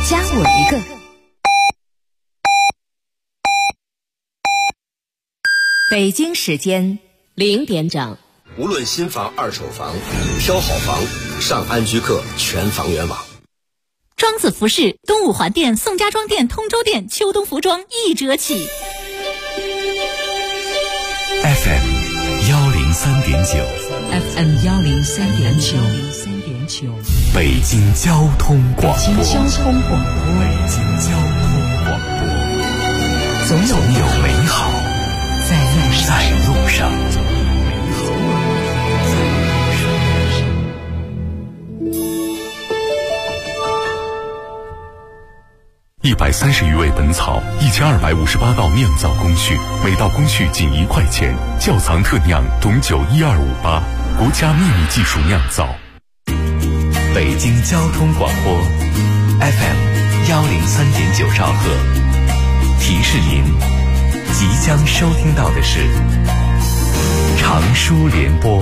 加我一个。北京时间0点整。 无论新房二手房，挑好房上安居客全房源网。 庄子服饰东五环店、宋家庄店、通州店秋冬服装1折起。 FM 103.9 FM 103.9 北京交通广播。 北京交通广播。总有美好在路上。130余味本草，1258道酿造工序，每道工序仅1块钱。窖藏特酿董酒12588，国家秘密技术酿造。北京交通广播 FM 103.9兆赫，提示您即将收听到的是长舒联播。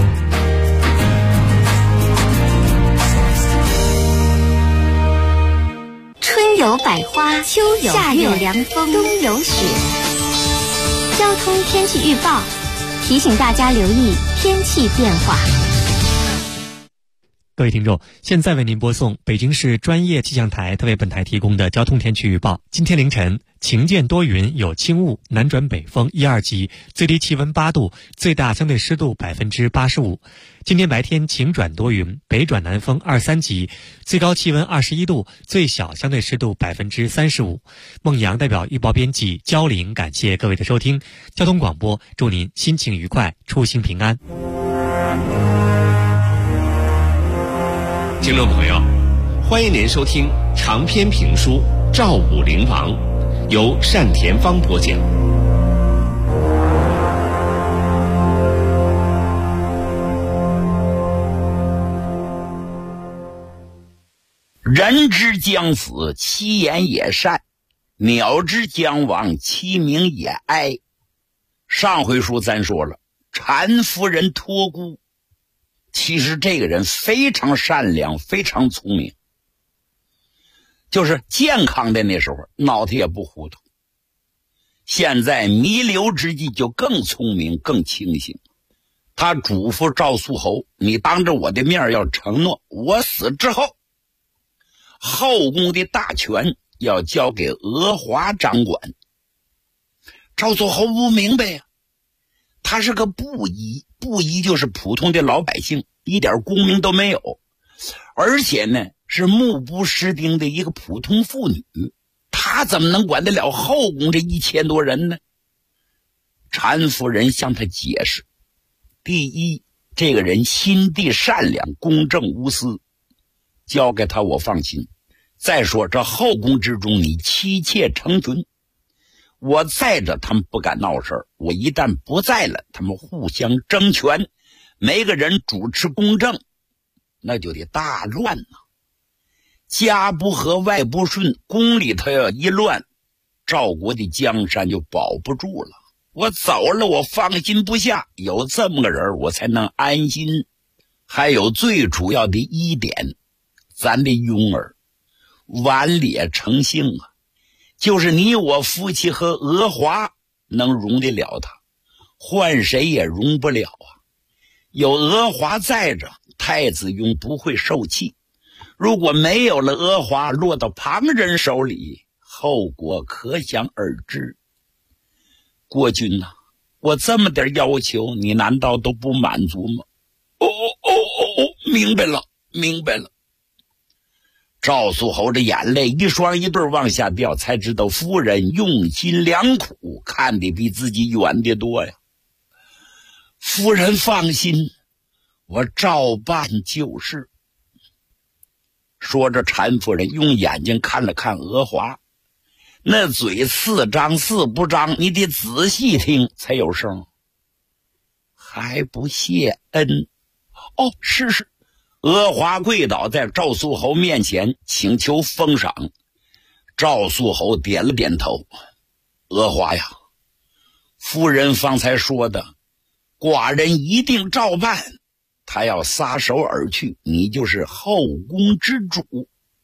春有百花，秋有夏有凉风，冬有雪。交通天气预报提醒大家留意天气变化。 各位听众，现在为您播送北京市专业气象台特为本台提供的交通天气预报。今天凌晨晴间多云，有轻雾，南转北风1、2级，最低气温8度，最大相对湿度85%。今天白天晴转多云，北转南风2、3级，最高气温21度，最小相对湿度35%。孟阳代表预报编辑焦玲，感谢各位的收听。交通广播，祝您心情愉快，出行平安。 听众朋友，欢迎您收听长篇评书《赵武灵王》，由单田芳播讲。 人之将死，其言也善；鸟之将亡，其鸣也哀。上回书咱说了，禅夫人托孤，其实这个人非常善良，非常聪明，就是健康的那时候脑袋也不糊涂，现在弥留之际就更聪明更清醒。他嘱咐赵肃侯，你当着我的面要承诺，我死之后后宫的大权要交给娥华掌管。赵肃侯不明白呀，他是个布衣，布衣就是普通的老百姓，一点功名都没有，而且呢是目不识丁的一个普通妇女，他怎么能管得了后宫这1000多人呢？禅夫人向他解释，第一，这个人心地善良，公正无私，交给他我放心。再说这后宫之中你妻妾成群，我在这他们不敢闹事儿，我一旦不在了，他们互相争权，每个人主持公正，那就得大乱呐。家不和外不顺，宫里头要一乱，赵国的江山就保不住了。我走了我放心不下，有这么个人我才能安心。还有最主要的一点，咱的庸儿顽劣成性啊，就是你我夫妻和娥华能容得了他，换谁也容不了啊。有娥华在着，太子雍不会受气，如果没有了娥华，落到旁人手里，后果可想而知。国君呐，我这么点要求，你难道都不满足吗？明白了，明白了。赵肃侯这眼泪一双一对往下掉，才知道夫人用心良苦，看得比自己远得多呀。夫人放心，我照办就是。说着，禅夫人用眼睛看了看娥华，那嘴4张4不张，你得仔细听才有声。还不谢恩？是。娥华跪倒在赵肃侯面前，请求封赏。赵肃侯点了点头。娥华呀，夫人方才说的，寡人一定照办。他要撒手而去，你就是后宫之主，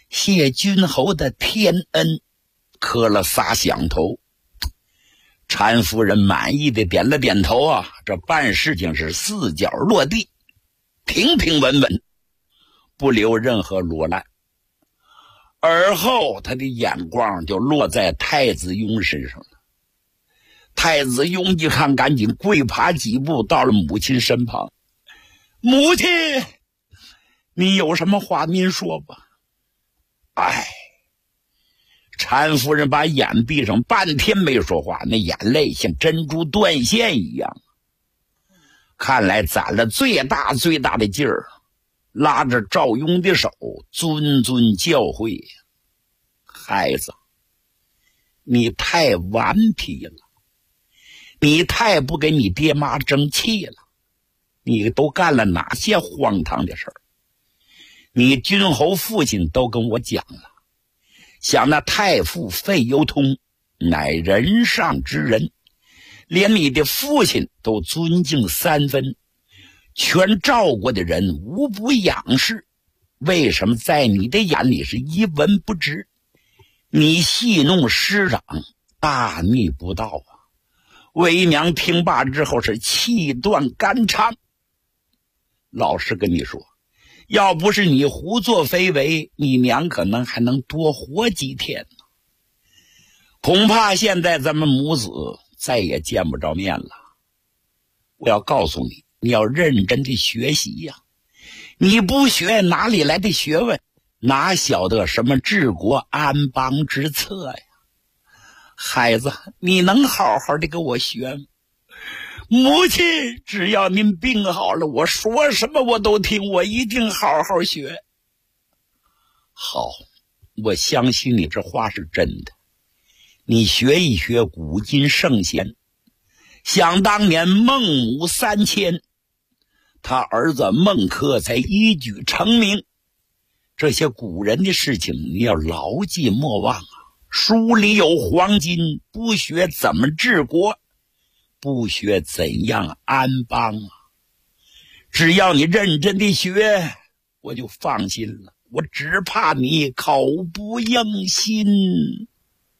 谢君侯的天恩，磕了仨响头。陈夫人满意的点了点头啊，这办事情是四脚落地，平平稳稳，不留任何罗烂。而后他的眼光就落在太子雍身上了。太子雍一看，赶紧跪爬几步到了母亲身旁。母亲，你有什么话您说吧。哎，陈夫人把眼闭上，半天没说话，那眼泪像珍珠断线一样。看来攒了最大的劲儿，拉着赵雍的手，谆谆教诲：孩子，你太顽皮了，你太不给你爹妈争气了，你都干了哪些荒唐的事儿？你君侯父亲都跟我讲了，想那太傅费攸通乃人上之人，连你的父亲都尊敬三分，全赵国的人无不仰视，为什么在你的眼里是一文不值？你戏弄师长，大逆不道啊！为娘听罢之后是气断肝肠。老实跟你说，要不是你胡作非为，你娘可能还能多活几天呢。恐怕现在咱们母子再也见不着面了。我要告诉你，你要认真的学习呀！你不学，哪里来的学问？哪晓得什么治国安邦之策呀？孩子，你能好好的跟我学吗？母亲，只要您病好了，我说什么我都听，我一定好好学。好，我相信你这话是真的。你学一学古今圣贤，想当年孟母3000，他儿子孟轲才一举成名。这些古人的事情你要牢记莫忘啊！书里有黄金，不学怎么治国，不学怎样安邦啊！只要你认真的学，我就放心了。我只怕你口不应心。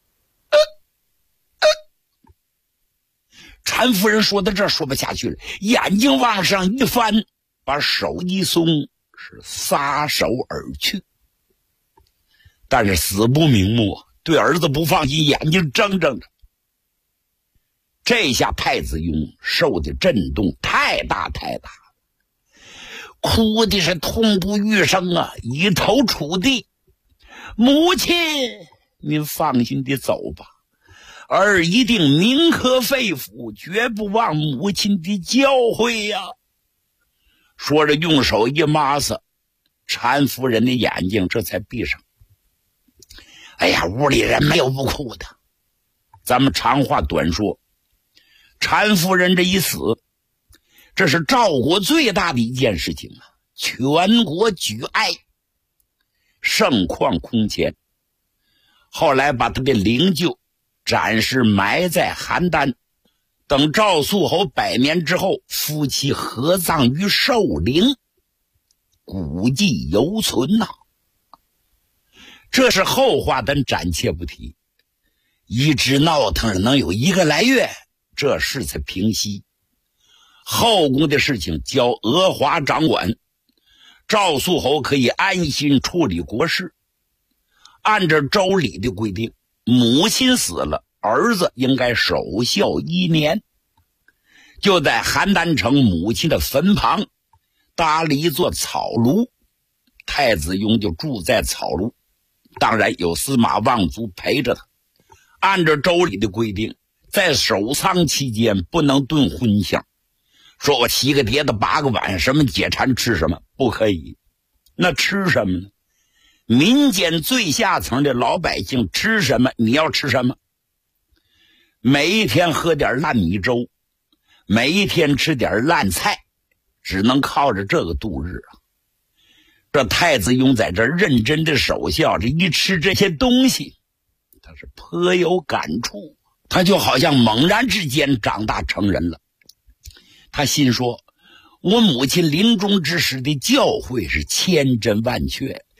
陈夫人说到这儿说不下去了，眼睛往上一翻，把手一松，是撒手而去。但是死不瞑目，对儿子不放心，眼睛睁睁着。这下太子雍受的震动太大，哭的是痛不欲生啊，一头触地。母亲，您放心的走吧，儿一定铭刻肺腑，绝不忘母亲的教诲呀。说着用手一抹撒，陈夫人的眼睛这才闭上。哎呀，屋里人没有不哭的。咱们长话短说，陈夫人这一死，这是赵国最大的一件事情啊，全国举哀，盛况空前。后来把他的灵柩暂时埋在邯郸，等赵肃侯100年之后，夫妻合葬于寿陵，古迹犹存呐。这是后话，咱暂且不提。一直闹腾能有1个来月，这事才平息。后宫的事情交娥华掌管，赵肃侯可以安心处理国事。按照周礼的规定，母亲死了，儿子应该守孝1年。就在邯郸城母亲的坟旁搭了一座草庐，太子雍就住在草庐，当然有司马望族陪着他。按照周礼的规定，在守丧期间不能炖荤香，说我7个碟子8个碗，什么解馋吃什么，不可以。那吃什么呢？民间最下层的老百姓吃什么，你要吃什么。每一天喝点烂米粥，每一天吃点烂菜，只能靠着这个度日啊。这太子雍在这认真的守孝，这一吃这些东西，他是颇有感触。他就好像猛然之间长大成人了。他心说，我母亲临终之时的教诲是千真万确，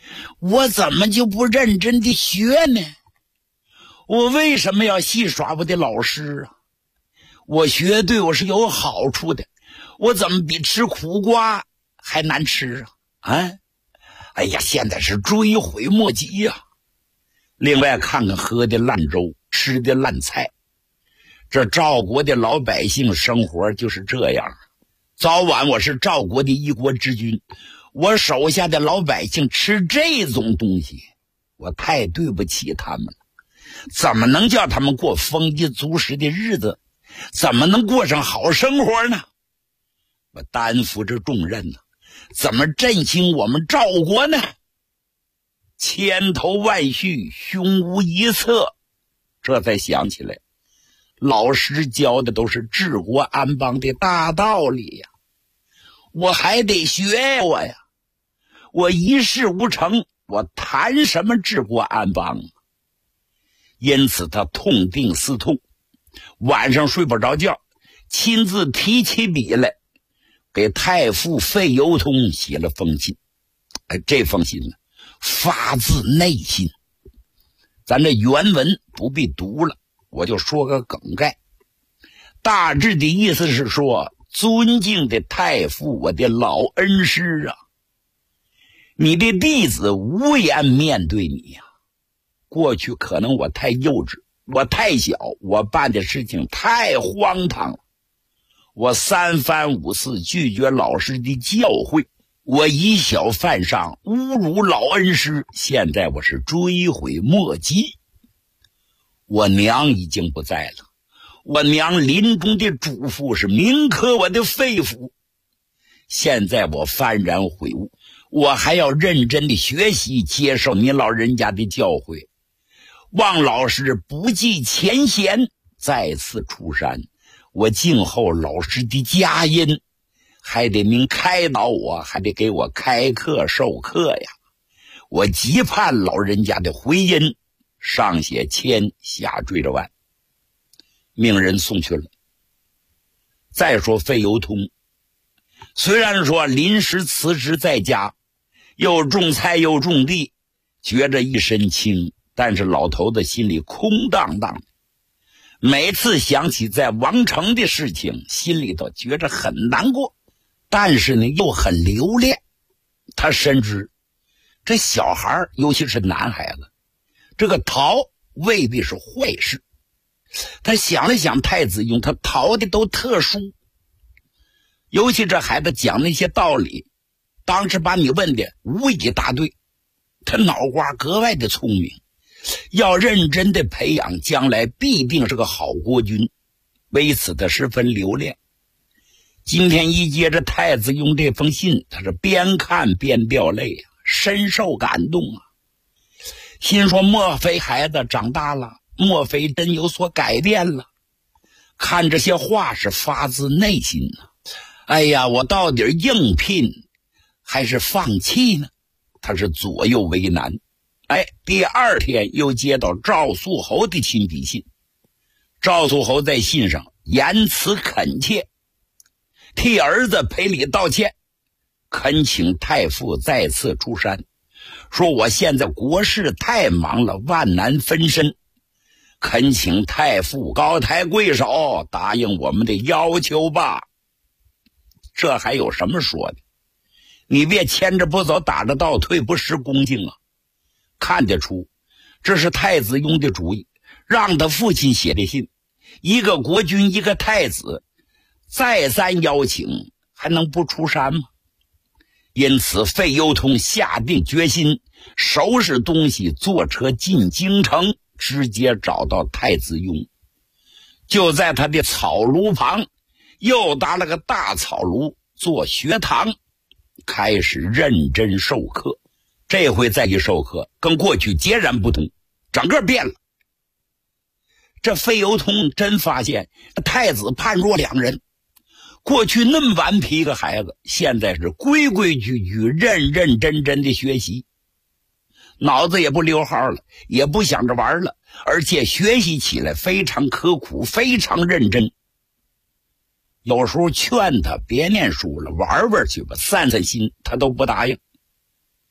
我怎么就不认真的学呢？我为什么要戏耍我的老师啊？我学对我是有好处的，我怎么比吃苦瓜还难吃啊？哎呀，现在是追悔莫及呀。另外看看喝的烂粥，吃的烂菜，这赵国的老百姓生活就是这样。早晚我是赵国的一国之君，我手下的老百姓吃这种东西，我太对不起他们了。怎么能叫他们过丰衣足食的日子？怎么能过上好生活呢？我担负着重任呢，怎么振兴我们赵国呢？千头万绪，胸无一策，这才想起来，老师教的都是治国安邦的大道理呀，我还得学我呀。我一事无成，我谈什么治国安邦？因此他痛定思痛，晚上睡不着觉，亲自提起笔来，给太傅费由通写了封信。这封信呢，发自内心。咱这原文不必读了，我就说个梗概。大致的意思是说，尊敬的太傅，我的老恩师啊，你的弟子无颜面对你呀。过去可能我太幼稚，我太小，我办的事情太荒唐了，我三番五次拒绝老师的教诲，我以小犯上，侮辱老恩师，现在我是追悔莫及。我娘已经不在了，我娘临终的嘱咐是铭刻我的肺腑。现在我幡然悔悟，我还要认真的学习，接受你老人家的教诲。望老师不计前嫌，再次出山。我静候老师的佳音，还得您开导我，还得给我开课授课呀。我急盼老人家的回音，上写千，下缀着万，命人送去了。再说费由通，虽然说临时辞职在家，又种菜又种地，觉着一身轻，但是老头子心里空荡荡的。每次想起在王城的事情，心里头觉着很难过，但是呢又很留恋。他深知这小孩，尤其是男孩子，这个逃未必是坏事。他想了想太子用，他逃的都特殊，尤其这孩子讲那些道理，当时把你问的无一答对，他脑瓜格外的聪明，要认真的培养，将来必定是个好国君，为此他十分留恋。今天一接着太子用这封信，他是边看边掉泪啊，深受感动啊，心说莫非孩子长大了，莫非真有所改变了。看这些话是发自内心啊，哎呀，我到底应聘还是放弃呢？他是左右为难。第二天又接到赵肃侯的亲笔信，赵肃侯在信上言辞恳切，替儿子赔礼道歉，恳请太傅再次出山，说我现在国事太忙了，万难分身，恳请太傅高抬贵手，答应我们的要求吧。这还有什么说的？你别牵着不走，打着倒退，不失恭敬啊。看得出这是太子用的主意，让他父亲写的信，一个国君一个太子，再三邀请，还能不出山吗？因此费由通下定决心，收拾东西坐车进京城，直接找到太子雍。就在他的草庐旁又搭了个大草庐做学堂，开始认真授课。这回再一授课，跟过去截然不同，整个变了。这费由通真发现太子判若两人，过去那么顽皮一个孩子，现在是规规矩矩认认真真的学习，脑子也不溜号了，也不想着玩了，而且学习起来非常刻苦，非常认真。有时候劝他别念书了，玩玩去吧，散散心，他都不答应。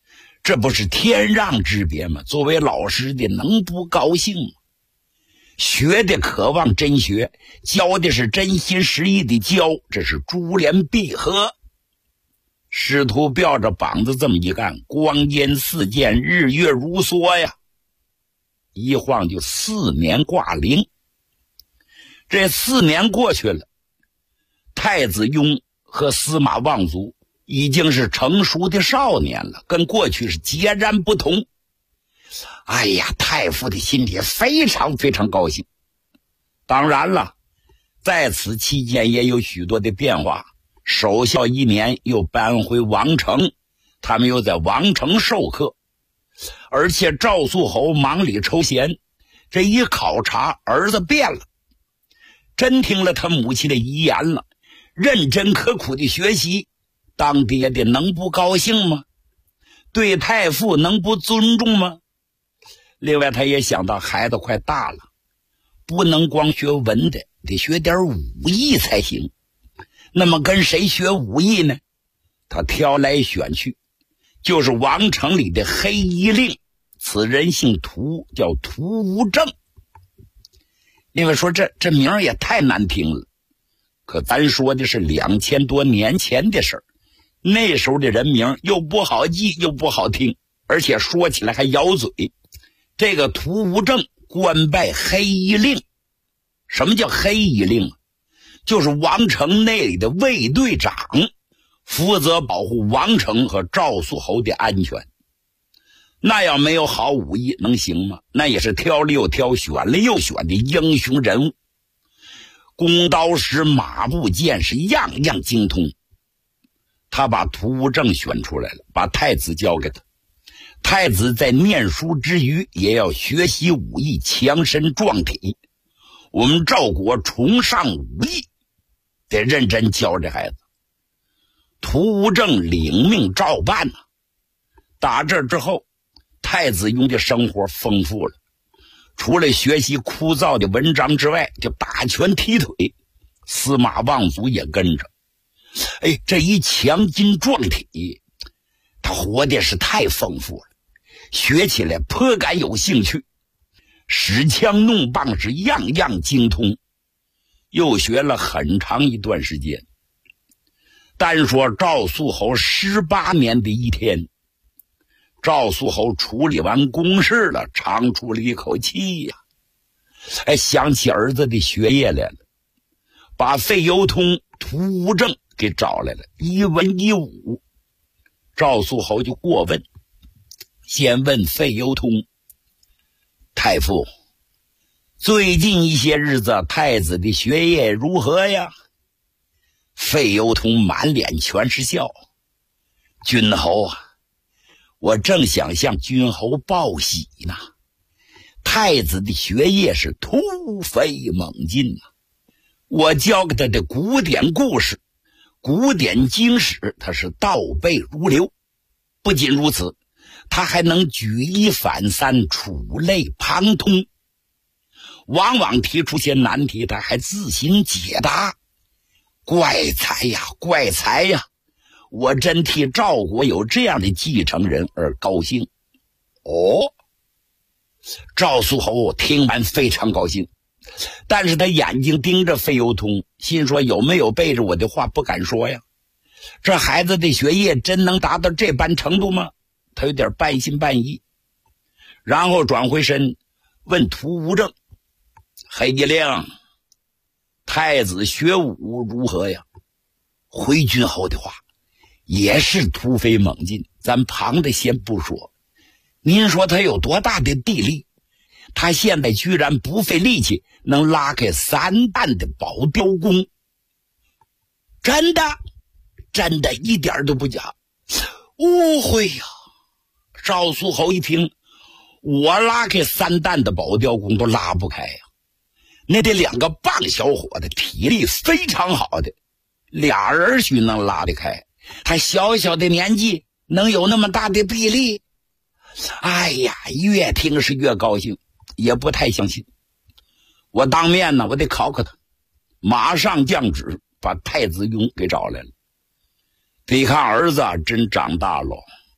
这不是天壤之别吗？作为老师的能不高兴吗？学的渴望真学，教的是真心实意的教，这是珠联璧合。师徒吊着膀子这么一干，光阴似箭，日月如梭呀，一晃就4年挂零。这4年过去了，太子雍和司马望族已经是成熟的少年了，跟过去是截然不同。哎呀，太傅的心里非常非常高兴。当然了，在此期间也有许多的变化。守孝1年又搬回王城，他们又在王城授课。而且赵肃侯忙里抽闲，这一考察，儿子变了，真听了他母亲的遗言了，认真刻苦的学习。当爹的能不高兴吗？对太傅能不尊重吗？另外他也想到孩子快大了，不能光学文的，得学点武艺才行。那么跟谁学武艺呢？他挑来选去，就是王城里的黑衣令，此人姓涂，叫涂无正。另外说这名儿也太难听了，可咱说的是2000多年前的事儿，那时候的人名又不好记又不好听，而且说起来还咬嘴。这个涂无正官拜黑衣令。什么叫黑衣令？就是王城内里的卫队长，负责保护王城和赵肃侯的安全。那要没有好武艺能行吗？那也是挑了又挑，选了又选的英雄人物，弓刀石马步剑是样样精通。他把涂无正选出来了，把太子交给他。太子在念书之余也要学习武艺，强身壮体。我们赵国崇尚武艺，得认真教这孩子。涂无正领命照办啊。打这之后，太子雍的生活丰富了，除了学习枯燥的文章之外，就打拳踢腿。司马望族也跟着。哎，这一强筋壮体，他活的是太丰富了，学起来颇感有兴趣，使枪弄棒是样样精通，又学了很长一段时间。单说赵肃侯18年的一天，赵肃侯处理完公事了，长出了一口气呀，想起儿子的学业来了，把费由通、涂无正给找来了，一文一武。赵肃侯就过问，先问费由通：太傅，最近一些日子太子的学业如何呀？费由通满脸全是笑：君侯啊，我正想向君侯报喜呢。太子的学业是突飞猛进啊！我教给他的古典故事、古典经史，他是倒背如流。不仅如此，他还能举一反三，触类旁通。往往提出些难题，他还自行解答。怪才呀，怪才呀！我真替赵国有这样的继承人而高兴。哦，赵肃侯听完非常高兴，但是他眼睛盯着费由通，心说有没有背着我的话不敢说呀。这孩子的学业真能达到这般程度吗？他有点半信半疑。然后转回身问涂无正：黑衣令，太子学武如何呀？回君侯的话也是突飞猛进，咱旁的先不说，您说他有多大的地力？他现在居然不费力气能拉开3担的宝雕弓。真的，真的，一点都不假。误会呀！赵肃侯一听，我拉开3担的宝雕弓都拉不开呀，那得2个棒小伙子，体力非常好的俩人许能拉得开，他小小的年纪能有那么大的臂力？哎呀，越听是越高兴，也不太相信。我当面呢，我得考考他。马上降旨，把太子雍给找来了。别看儿子真长大了，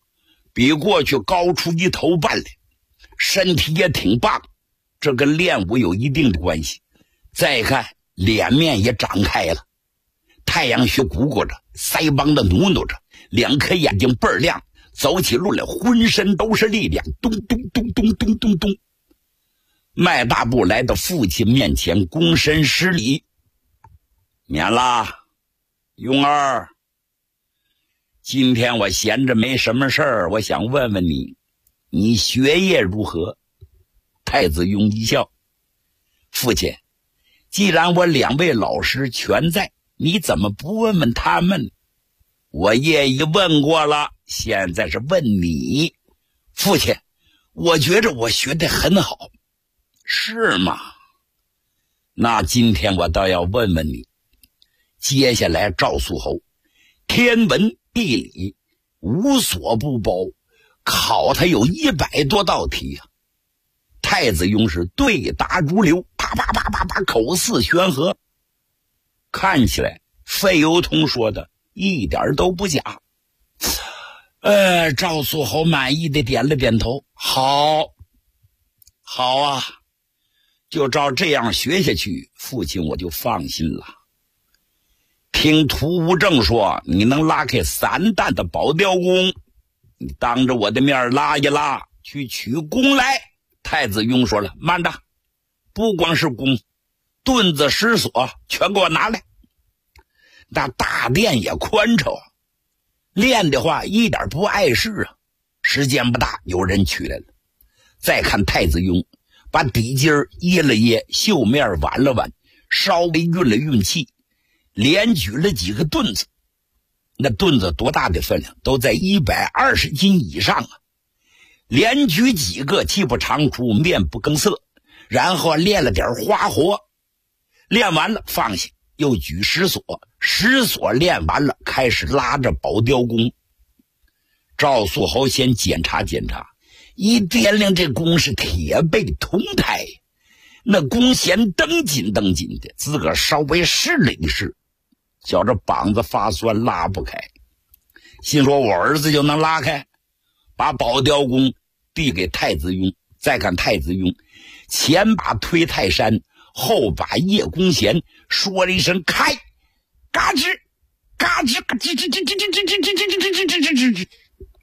比过去高出1头半来，身体也挺棒，这跟练武有一定的关系。再看脸面也长开了，太阳穴鼓鼓着，腮帮子努努着，2颗眼睛倍儿亮，走起路来浑身都是力量，咚咚咚咚咚咚咚。迈大步来到父亲面前，躬身施礼：“免了，庸儿，今天我闲着没什么事儿，我想问问你，你学业如何？”太子庸一笑：“父亲，既然我2位老师全在，你怎么不问问他们？我业已问过了，现在是问你。”父亲，我觉着我学得很好。是吗？那今天我倒要问问你，接下来赵肃侯天文地理无所不包，考他有100多道题啊。太子庸是对答如流，啪啪啪啪啪，口似悬河。看起来费由通说的一点都不假。赵肃侯满意的点了点头：“好啊，就照这样学下去，父亲我就放心了。听屠无正说，你能拉开3担的宝雕弓，你当着我的面拉一拉，去取弓来。”太子庸说了：“慢着，不光是弓，盾子石锁全给我拿来。那大殿也宽敞啊，练的话一点不碍事啊。时间不大，有人取来了。”再看太子庸把底襟掖了掖，袖面挽了挽，稍微运了运气，连举了几个盾子。那盾子多大的分量，都在120斤以上啊！连举几个，气不长出，面不更色，然后练了点花活，练完了放下，又举石锁，石锁练完了，开始拉着宝雕弓。赵肃侯先检查检查，一掂量这弓是铁背铜胎，那弓弦蹬紧蹬紧的，自个儿稍微试了一试，觉着膀子发酸，拉不开，心说我儿子就能拉开，把宝雕弓递给太子庸。再看太子庸前把推泰山，后把叶弓弦，说了一声开，嘎吱嘎吱嘎吱吱吱吱吱吱吱吱吱吱吱，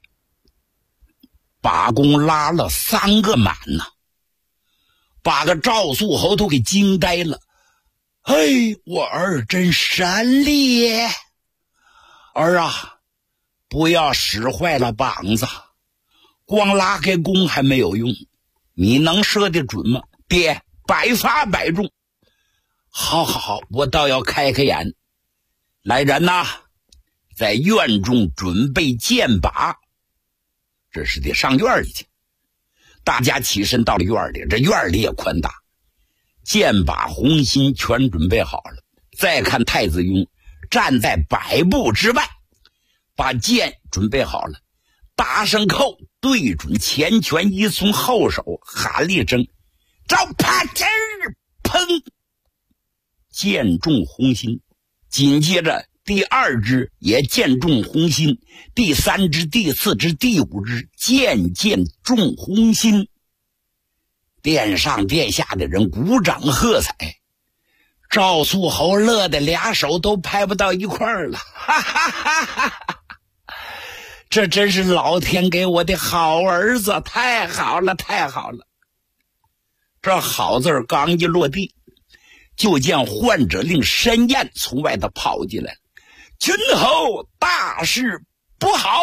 把弓拉了3个满呐，把个赵肃侯都给惊呆了。我儿真神力，儿啊，不要使坏了膀子，光拉开弓还没有用，你能射得准吗？爹，百发百中。好，我倒要开开眼。来人呐，在院中准备箭靶，这是得上院里去。大家起身到了院里，这院里也宽大，箭靶红心全准备好了。再看太子庸站在100步之外，把箭准备好了，搭上扣，对准前拳一松，后手喊了一声招啪吱儿，砰，箭中红心。紧接着第2支也箭中红心，第3支、第4支、第5支箭中红心。殿上殿下的人鼓掌喝彩，赵肃侯乐得2手都拍不到一块儿了，哈哈哈哈！这真是老天给我的好儿子，太好了，太好了！这好字刚一落地，就见患者令申燕从外头跑进来了。君侯，大事不好！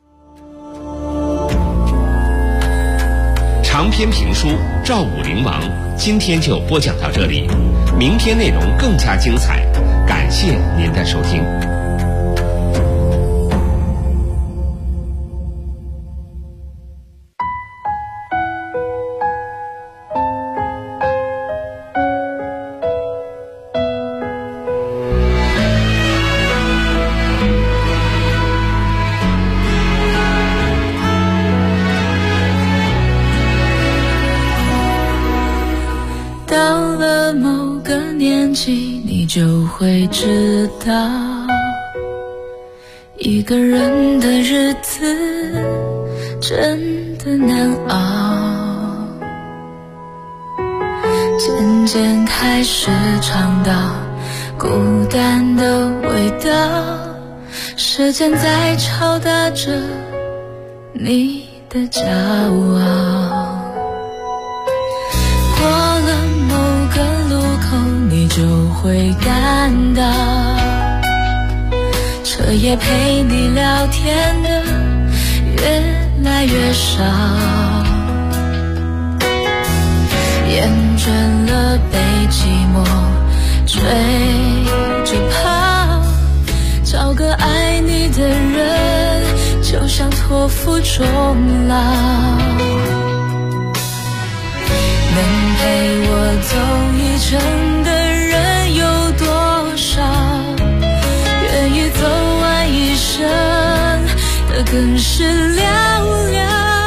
长篇评书《赵武灵王》今天就播讲到这里，明天内容更加精彩，感谢您的收听。 你就会知道，一个人的日子真的难熬，渐渐开始尝到孤单的味道，时间在敲打着你的骄傲。过了某个路口，你就会感到彻夜陪你聊天的越来越少，厌倦了被寂寞追着跑，找个爱你的人就像托付终老。能陪我走一程的人有多少，愿意走完一生的更是寥寥。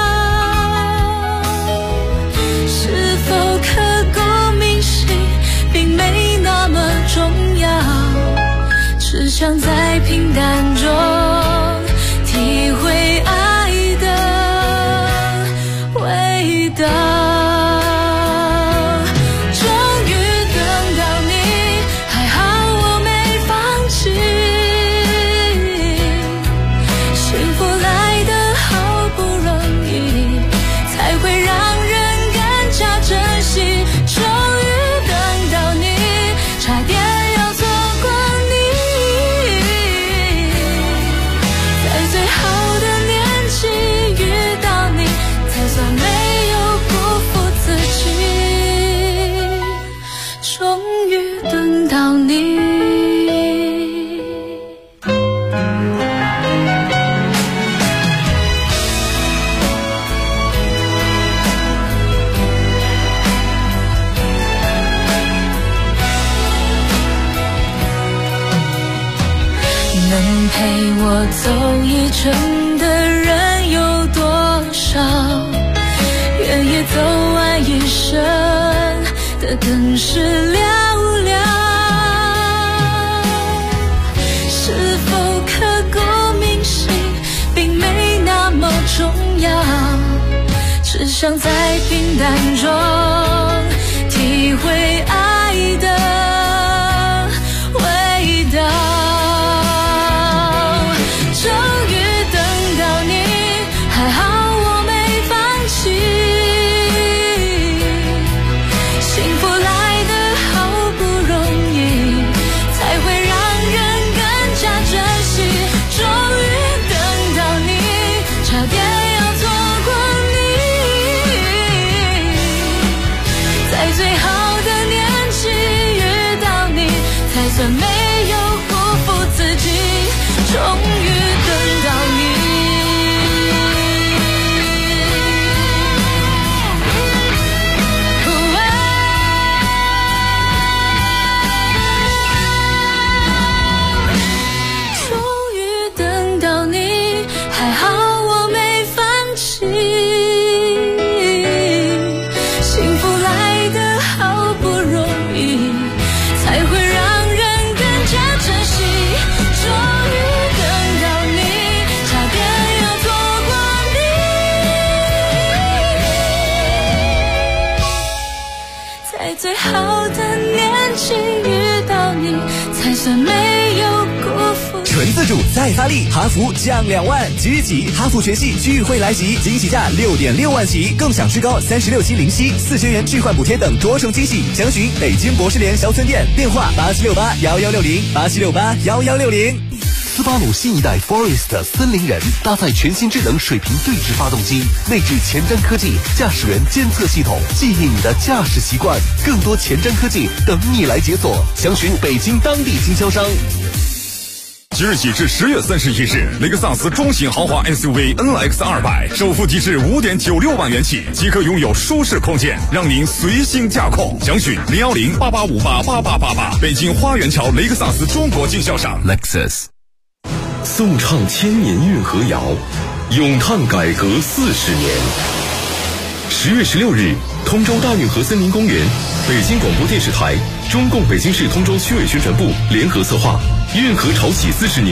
是否刻骨铭心并没那么重要，只想在平淡中体会爱的味道。陪我走一程的人有多少，愿意走完一生的更是寥寥。是否刻骨铭心并没那么重要，只想在平淡中体会爱的味道。终于等到你，还好我没放弃，幸福来得好不容易，才会让人更加珍惜。终于等到你，差点要错过你，在最好的年纪遇到你，才算没有辜负自己。终于等到你，终于等到你，还好我没放弃，幸福来得好不容易，才会让人更加珍惜。终于最好的年纪遇到你，才算没有辜负。 纯自主再发力，哈弗降2万，即日起哈弗全系聚会来袭，惊喜价6.6万起，更享最高36期零息，4000元置换补贴等多重惊喜。详询北京博士联销村店，电话87681160，87681160。 斯巴鲁新一代 Forest 森林人搭载全新智能水平对置发动机，内置前瞻科技驾驶员监测系统，记忆你的驾驶习惯，更多前瞻科技等你来解锁。详询北京当地经销商。 即日起至10月31日，雷克萨斯中型豪华 SUV NX 200首付提至5.96万元起，即可拥有舒适空间，让您随心驾控。详询01088588888，北京花园桥雷克萨斯中国经销商 Lexus。 颂唱千年运河谣，咏叹改革40年。10月16日，通州大运河森林公园，北京广播电视台、中共北京市通州区委宣传部联合策划，运河潮起40年。